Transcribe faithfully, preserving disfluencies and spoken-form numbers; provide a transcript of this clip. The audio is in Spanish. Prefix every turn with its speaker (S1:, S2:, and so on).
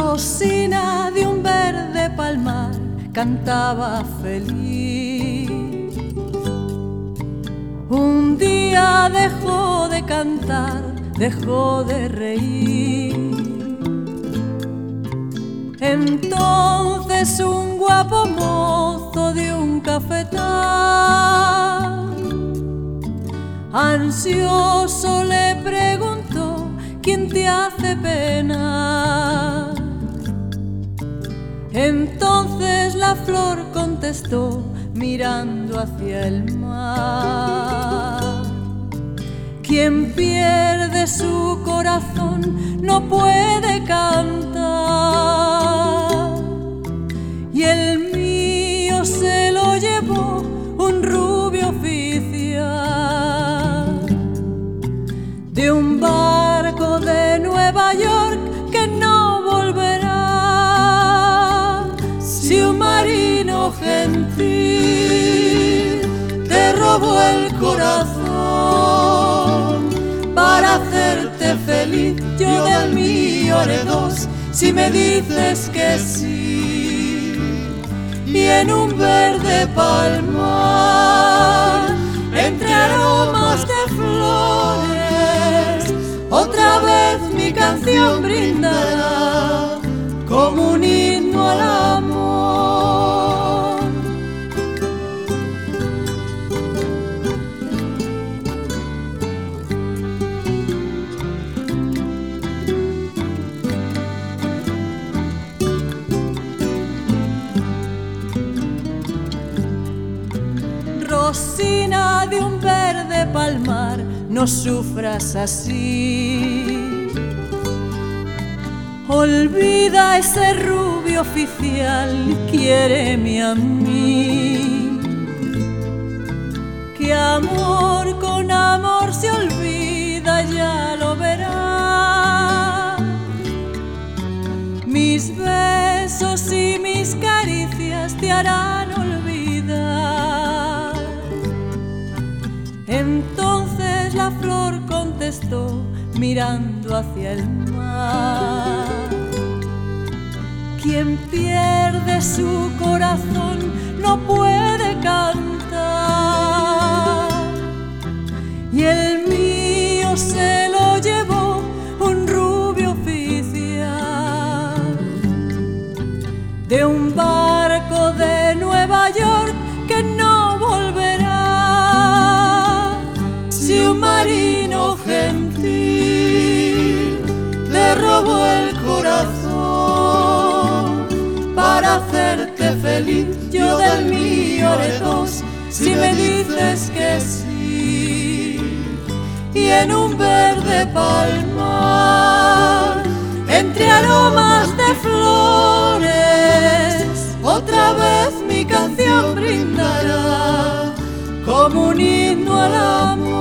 S1: Rosina de un verde palmar cantaba feliz. Un día dejó de cantar, dejó de reír. Entonces un guapo mozo de un cafetal, ansioso le preguntó: ¿quién te hace pena? Entonces la flor contestó mirando hacia el mar: quien pierde su corazón no puede cantar, y el mío se lo llevó un rubio oficial de un barco de Nueva York que no volverá. Si un marino gentil te robó el corazón para hacerte feliz, yo del mío haré dos si me dices que sí. Y en un verde palmar, entre aromas de flores, otra vez mi canción brindará como un himno al amor. Rosina de un verde palmar, no sufras así. Olvida ese rubio oficial, quiéreme a mí. Que amor con amor se olvida, ya lo verás. Mis besos y mis caricias te harán olvidar. Entonces la flor contestó mirando hacia el mar: quien pierde su corazón no puede cantar, y el mío se lo llevó un rubio oficial de un barco de Nueva York que no volverá. Si un marino gentil te robó el corazón para hacerte feliz, yo del mío haré dos si me dices que sí. Y en un verde palmar, entre aromas de flores, otra vez mi canción brindará como un himno al amor.